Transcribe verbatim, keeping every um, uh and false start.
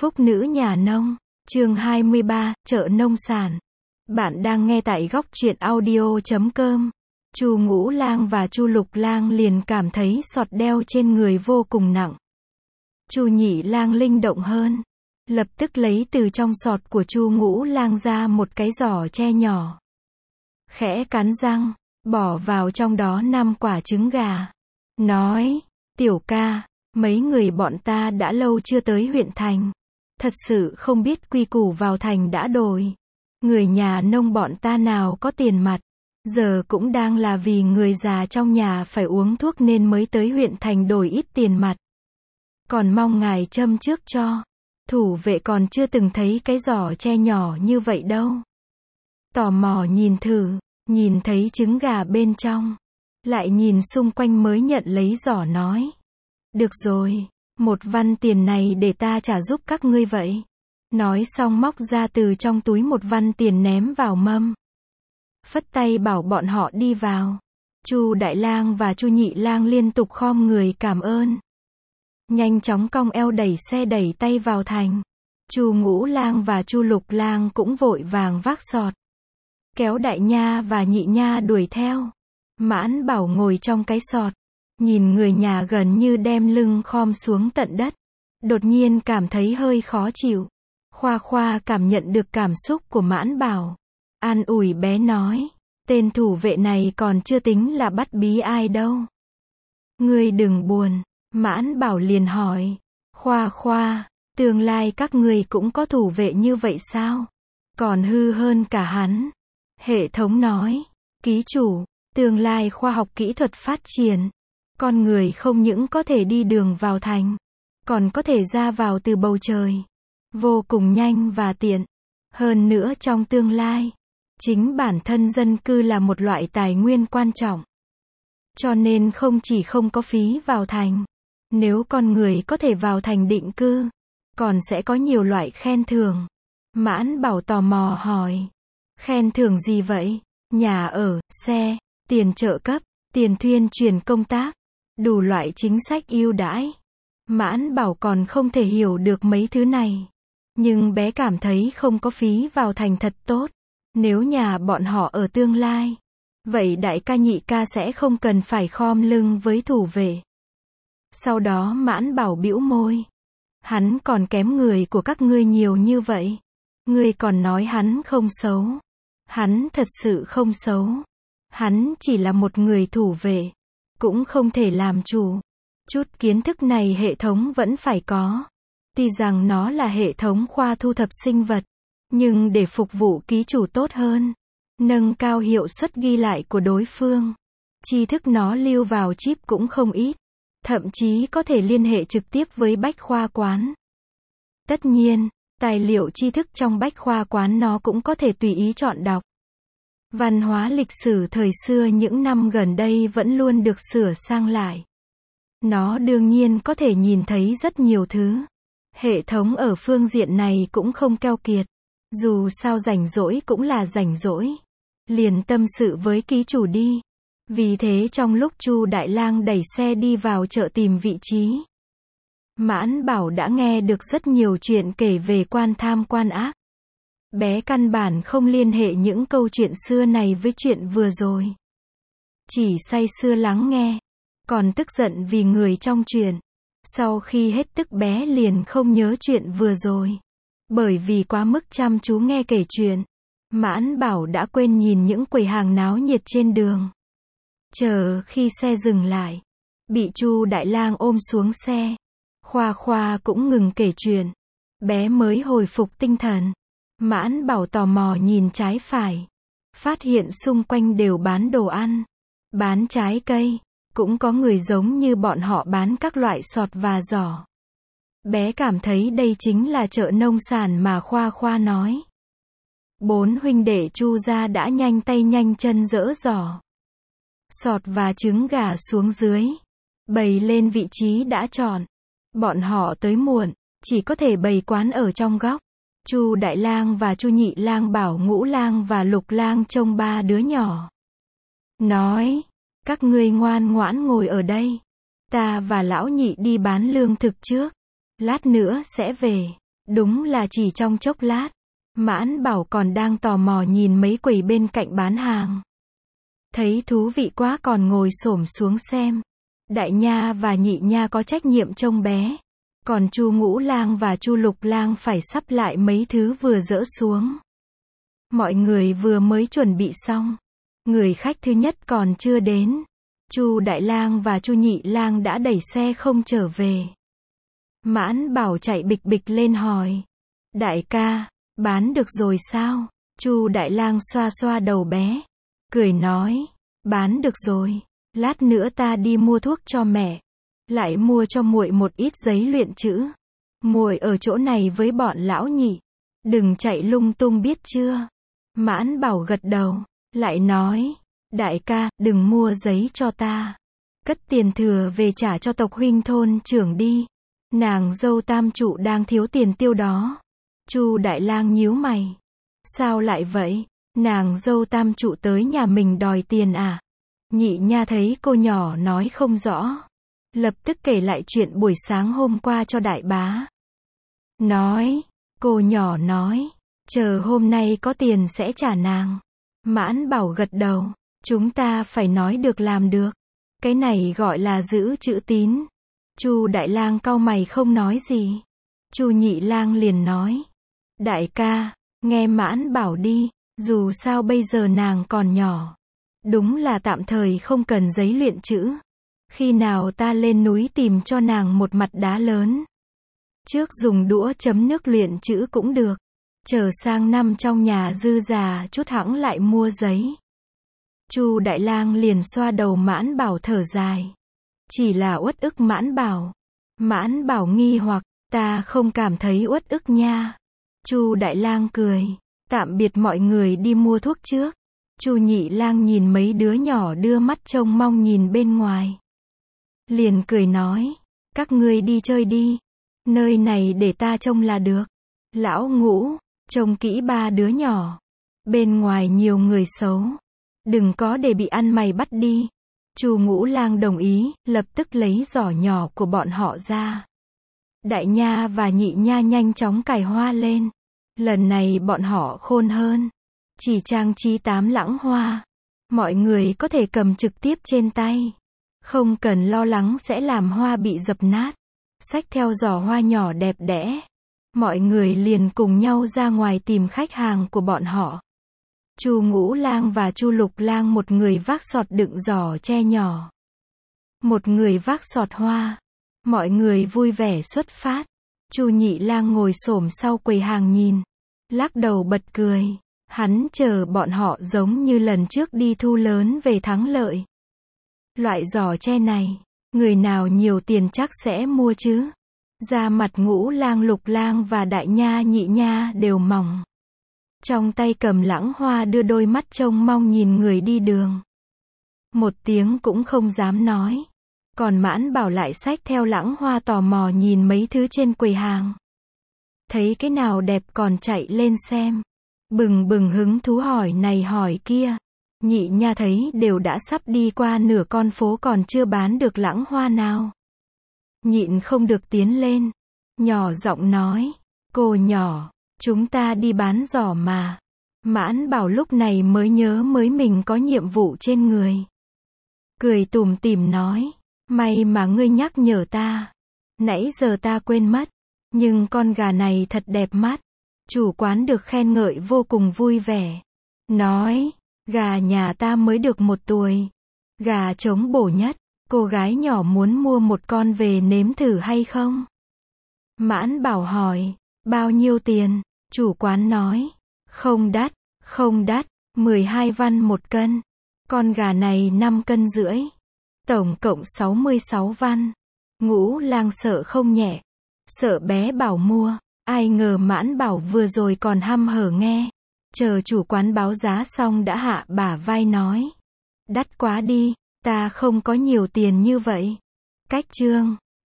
Phúc nữ nhà nông, chương hai mươi ba, chợ nông sản. Bạn đang nghe tại góc truyện audio chấm com. Chu Ngũ Lang và Chu Lục Lang liền cảm thấy sọt đeo trên người vô cùng nặng. Chu Nhị Lang linh động hơn, lập tức lấy từ trong sọt của Chu Ngũ Lang ra một cái giỏ tre nhỏ. Khẽ cắn răng, bỏ vào trong đó năm quả trứng gà. Nói, tiểu ca, mấy người bọn ta đã lâu chưa tới huyện thành. Thật sự không biết quy củ vào thành đã đổi. Người nhà nông bọn ta nào có tiền mặt. Giờ cũng đang là vì người già trong nhà phải uống thuốc nên mới tới huyện thành đổi ít tiền mặt. Còn mong ngài châm trước cho. Thủ vệ còn chưa từng thấy cái giỏ tre nhỏ như vậy đâu. Tò mò nhìn thử, nhìn thấy trứng gà bên trong. Lại nhìn xung quanh mới nhận lấy giỏ nói. Được rồi, một văn tiền này để ta trả giúp các ngươi vậy. Nói xong móc ra từ trong túi một văn tiền ném vào mâm. Phất tay bảo bọn họ đi vào. Chu Đại Lang và Chu Nhị Lang liên tục khom người cảm ơn. Nhanh chóng cong eo đẩy xe đẩy tay vào thành. Chu Ngũ Lang và Chu Lục Lang cũng vội vàng vác sọt. Kéo Đại Nha và Nhị Nha đuổi theo. Mãn Bảo ngồi trong cái sọt. Nhìn người nhà gần như đem lưng khom xuống tận đất. Đột nhiên cảm thấy hơi khó chịu. Khoa Khoa cảm nhận được cảm xúc của Mãn Bảo. An ủi bé nói. Tên thủ vệ này còn chưa tính là bắt bí ai đâu. Ngươi đừng buồn. Mãn Bảo liền hỏi. Khoa Khoa, tương lai các ngươi cũng có thủ vệ như vậy sao? Còn hư hơn cả hắn. Hệ thống nói. Ký chủ, tương lai khoa học kỹ thuật phát triển. Con người không những có thể đi đường vào thành, còn có thể ra vào từ bầu trời. Vô cùng nhanh và tiện. Hơn nữa trong tương lai, chính bản thân dân cư là một loại tài nguyên quan trọng. Cho nên không chỉ không có phí vào thành. Nếu con người có thể vào thành định cư, còn sẽ có nhiều loại khen thưởng. Mãn Bảo tò mò hỏi. Khen thưởng gì vậy? Nhà ở, xe, tiền trợ cấp, tiền thuyên truyền công tác. Đủ loại chính sách ưu đãi. Mãn Bảo còn không thể hiểu được mấy thứ này. Nhưng bé cảm thấy không có phí vào thành thật tốt. Nếu nhà bọn họ ở tương lai, vậy đại ca nhị ca sẽ không cần phải khom lưng với thủ vệ. Sau đó Mãn Bảo bĩu môi. Hắn còn kém người của các ngươi nhiều như vậy. Ngươi còn nói hắn không xấu. Hắn thật sự không xấu. Hắn chỉ là một người thủ vệ. Cũng không thể làm chủ. Chút kiến thức này hệ thống vẫn phải có. Tuy rằng nó là hệ thống khoa thu thập sinh vật. Nhưng để phục vụ ký chủ tốt hơn. Nâng cao hiệu suất ghi lại của đối phương. Tri thức nó lưu vào chip cũng không ít. Thậm chí có thể liên hệ trực tiếp với bách khoa quán. Tất nhiên, tài liệu tri thức trong bách khoa quán nó cũng có thể tùy ý chọn đọc. Văn hóa lịch sử thời xưa những năm gần đây vẫn luôn được sửa sang lại. Nó đương nhiên có thể nhìn thấy rất nhiều thứ. Hệ thống ở phương diện này cũng không keo kiệt. Dù sao rảnh rỗi cũng là rảnh rỗi. Liền tâm sự với ký chủ đi. Vì thế trong lúc Chu Đại Lang đẩy xe đi vào chợ tìm vị trí, Mãn Bảo đã nghe được rất nhiều chuyện kể về quan tham quan ác. Bé căn bản không liên hệ những câu chuyện xưa này với chuyện vừa rồi. Chỉ say sưa lắng nghe. Còn tức giận vì người trong chuyện. Sau khi hết tức bé liền không nhớ chuyện vừa rồi. Bởi vì quá mức chăm chú nghe kể chuyện. Mãn Bảo đã quên nhìn những quầy hàng náo nhiệt trên đường. Chờ khi xe dừng lại. Bị Chu Đại Lang ôm xuống xe. Khoa Khoa cũng ngừng kể chuyện. Bé mới hồi phục tinh thần. Mãn Bảo tò mò nhìn trái phải. Phát hiện xung quanh đều bán đồ ăn. Bán trái cây. Cũng có người giống như bọn họ bán các loại sọt và giỏ. Bé cảm thấy đây chính là chợ nông sản mà Khoa Khoa nói. Bốn huynh đệ Chu gia đã nhanh tay nhanh chân dỡ giỏ, sọt và trứng gà xuống dưới. Bày lên vị trí đã chọn. Bọn họ tới muộn, chỉ có thể bày quán ở trong góc. Chu Đại Lang và Chu Nhị Lang bảo Ngũ Lang và Lục Lang trông ba đứa nhỏ. Nói, các ngươi ngoan ngoãn ngồi ở đây. Ta và lão nhị đi bán lương thực trước. Lát nữa sẽ về. Đúng là chỉ trong chốc lát, Mãn Bảo còn đang tò mò nhìn mấy quầy bên cạnh bán hàng. Thấy thú vị quá còn ngồi xổm xuống xem. Đại Nha và Nhị Nha có trách nhiệm trông bé. Còn Chu Ngũ Lang và Chu Lục Lang phải sắp lại mấy thứ vừa dỡ xuống. Mọi người vừa mới chuẩn bị xong. Người khách thứ nhất còn chưa đến. Chu Đại Lang và Chu Nhị Lang đã đẩy xe không trở về. Mãn Bảo chạy bịch bịch lên hỏi. Đại ca, bán được rồi sao? Chu Đại Lang xoa xoa đầu bé. Cười nói. Bán được rồi. Lát nữa ta đi mua thuốc cho mẹ. Lại mua cho muội một ít giấy luyện chữ. Muội ở chỗ này với bọn lão Nhị. Đừng chạy lung tung biết chưa? Mãn Bảo gật đầu. Lại nói. Đại ca, đừng mua giấy cho ta. Cất tiền thừa về trả cho tộc huynh thôn trưởng đi. Nàng dâu tam trụ đang thiếu tiền tiêu đó. Chu Đại Lang nhíu mày. Sao lại vậy? Nàng dâu tam trụ tới nhà mình đòi tiền à? Nhị Nha thấy cô nhỏ nói không rõ. Lập tức kể lại chuyện buổi sáng hôm qua cho đại bá. Nói. Cô nhỏ nói. Chờ hôm nay có tiền sẽ trả nàng. Mãn Bảo gật đầu. Chúng ta phải nói được làm được. Cái này gọi là giữ chữ tín. Chu Đại Lang cau mày không nói gì. Chu Nhị Lang liền nói. Đại ca, nghe Mãn Bảo đi, dù sao bây giờ nàng còn nhỏ. Đúng là tạm thời không cần giấy luyện chữ. Khi nào ta lên núi tìm cho nàng một mặt đá lớn. Trước dùng đũa chấm nước luyện chữ cũng được. Chờ sang năm trong nhà dư già chút hẵng lại mua giấy. Chu Đại Lang liền xoa đầu Mãn Bảo thở dài. Chỉ là uất ức Mãn Bảo. Mãn Bảo nghi hoặc, ta không cảm thấy uất ức nha. Chu Đại Lang cười. Tạm biệt mọi người đi mua thuốc trước. Chu Nhị Lang nhìn mấy đứa nhỏ đưa mắt trông mong nhìn bên ngoài. Liền cười nói. Các ngươi đi chơi đi. Nơi này để ta trông là được. Lão Ngũ, trông kỹ ba đứa nhỏ. Bên ngoài nhiều người xấu. Đừng có để bị ăn mày bắt đi. Chu Ngũ Lang đồng ý, lập tức lấy giỏ nhỏ của bọn họ ra. Đại Nha và Nhị Nha nhanh chóng cài hoa lên. Lần này bọn họ khôn hơn. Chỉ trang trí tám lẵng hoa. Mọi người có thể cầm trực tiếp trên tay. Không cần lo lắng sẽ làm hoa bị dập nát. Xách theo giỏ hoa nhỏ đẹp đẽ. Mọi người liền cùng nhau ra ngoài tìm khách hàng của bọn họ. Chu Ngũ Lang và Chu Lục Lang một người vác sọt đựng giỏ tre nhỏ. Một người vác sọt hoa. Mọi người vui vẻ xuất phát. Chu Nhị Lang ngồi xổm sau quầy hàng nhìn. Lắc đầu bật cười. Hắn chờ bọn họ giống như lần trước đi thu lớn về thắng lợi. Loại giỏ tre này, người nào nhiều tiền chắc sẽ mua chứ. Da mặt Ngũ Lang Lục Lang và Đại Nha Nhị Nha đều mỏng. Trong tay cầm lẵng hoa đưa đôi mắt trông mong nhìn người đi đường. Một tiếng cũng không dám nói. Còn Mãn Bảo lại xách theo lẵng hoa tò mò nhìn mấy thứ trên quầy hàng. Thấy cái nào đẹp còn chạy lên xem. Bừng bừng hứng thú hỏi này hỏi kia. Nhị Nha thấy đều đã sắp đi qua nửa con phố còn chưa bán được lẵng hoa nào. Nhịn không được tiến lên. Nhỏ giọng nói. Cô nhỏ, chúng ta đi bán giỏ mà. Mãn Bảo lúc này mới nhớ mới mình có nhiệm vụ trên người. Cười tủm tỉm nói. May mà ngươi nhắc nhở ta. Nãy giờ ta quên mất. Nhưng con gà này thật đẹp mắt. Chủ quán được khen ngợi vô cùng vui vẻ. Nói. Gà nhà ta mới được một tuổi. Gà trống bổ nhất. Cô gái nhỏ muốn mua một con về nếm thử hay không? Mãn Bảo hỏi. Bao nhiêu tiền? Chủ quán nói. Không đắt, không đắt, mười hai văn một cân. Con gà này năm cân rưỡi. Tổng cộng sáu mươi sáu văn. Ngũ Lang sợ không nhẹ. Sợ bé Bảo mua. Ai ngờ Mãn Bảo vừa rồi còn hăm hở nghe. Chờ chủ quán báo giá xong đã hạ bả vai nói. Đắt quá đi, ta không có nhiều tiền như vậy. Cách chương.